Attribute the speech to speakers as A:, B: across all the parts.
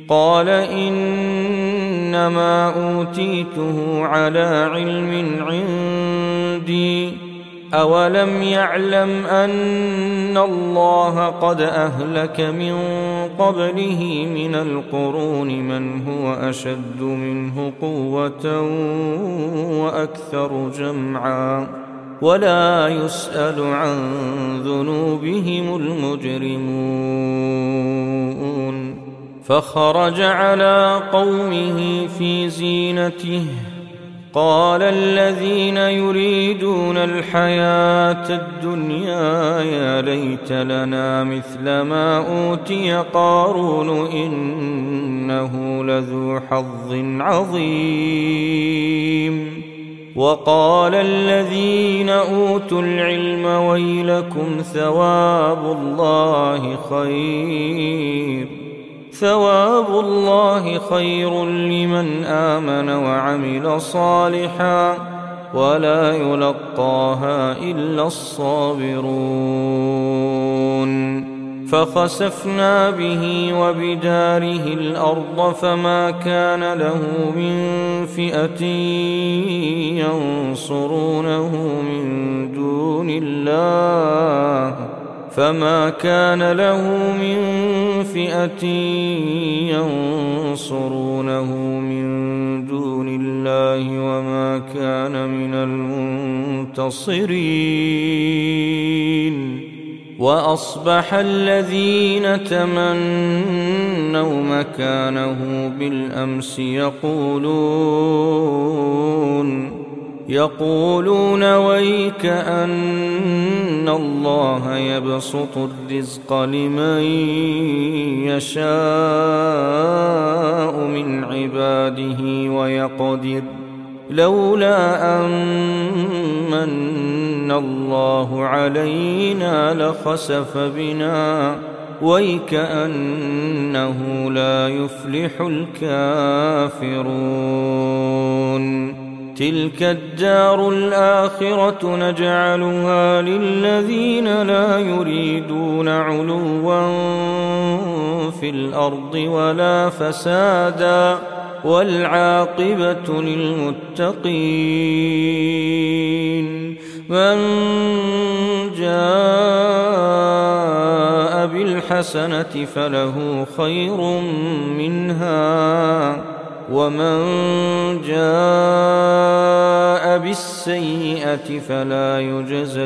A: قال إنما أوتيته على علم عندي أولم يعلم أن الله قد أهلك من قبله من القرون من هو أشد منه قوة وأكثر جمعا ولا يسأل عن ذنوبهم المجرمون فخرج على قومه في زينته قال الذين يريدون الحياة الدنيا يا ليت لنا مثل ما أوتي قارون إنه لذو حظ عظيم وقال الذين أوتوا العلم ويلكم ثواب الله خير لمن آمن وعمل صالحا ولا يلقاها إلا الصابرون فخسفنا به وبداره الأرض فما كان له من فئة ينصرونه من دون الله وما كان من المنتصرين وأصبح الذين تمنوا مكانه بالأمس يقولون ويك أن الله يبسط الرزق لمن يشاء من عباده ويقدر لولا أمن الله علينا لخسف بنا ويكأنه لا يفلح الكافرون تلك الدار الآخرة نجعلها للذين لا يريدون علوا في الأرض ولا فسادا والعاقبة للمتقين من جاء بالحسنة فله خير منها ومن جاء بالسيئة فلا يجزى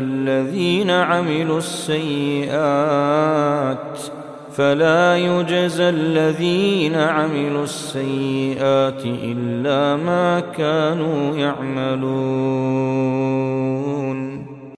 A: الذين عملوا السيئات إلا ما كانوا يعملون